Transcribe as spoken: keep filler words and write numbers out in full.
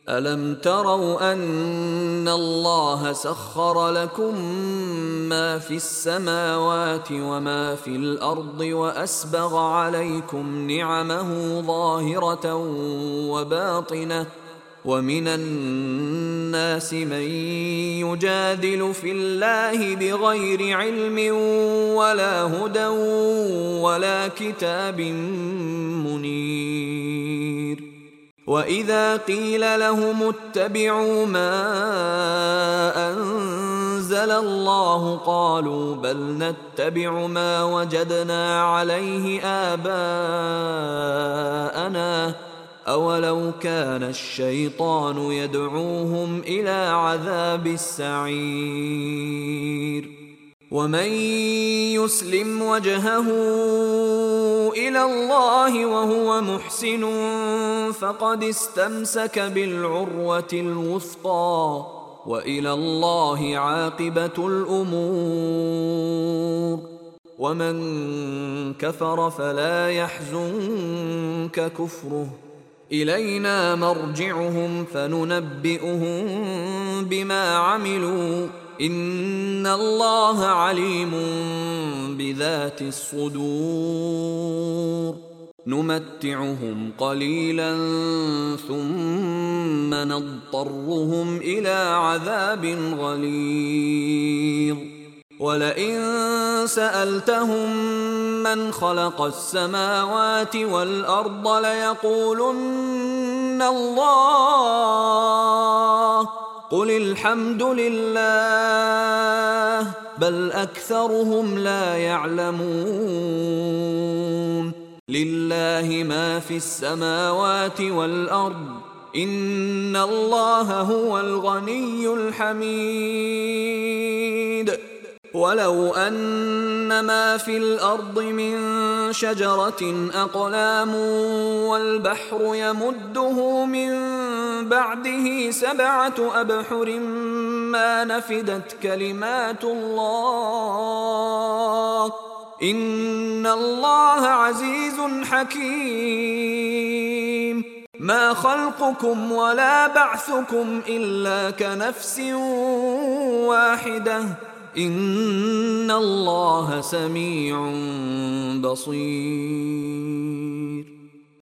ألم تروا أن الله سخر لكم ما في السماوات وما في الأرض وأسبغ عليكم نعمه ظاهرة وباطنة ومن الناس من يجادل في الله بغير علم ولا هدى ولا كتاب منير. وإذا قيل لهم اتبعوا ما أنزل الله قالوا بل نتبع ما وجدنا عليه آباءنا أولو كان الشيطان يدعوهم إلى عذاب السعير. ومن يسلم وجهه إلى الله وهو محسن فقد استمسك بالعروة الوثقى وإلى الله عاقبة الأمور. ومن كفر فلا يحزنك كفره إلينا مرجعهم فننبئهم بما عملوا إن الله عليم بذات الصدور. نمتعهم قليلا ثم نضطرهم إلى عذاب غليظ. ولئن سألتهم من خلق السماوات والأرض ليقولن الله قل الحمد لله بل أكثرهم لا يعلمون. لله ما في السماوات والأرض إن الله هو الغني الحميد. ولو أن ما في الأرض من شجرة أقلام والبحر يمده من بعده سبعة أبحر ما نفدت كلمات الله إن الله عزيز حكيم. ما خلقكم ولا بعثكم إلا كنفس واحدة إن الله سميع بصير.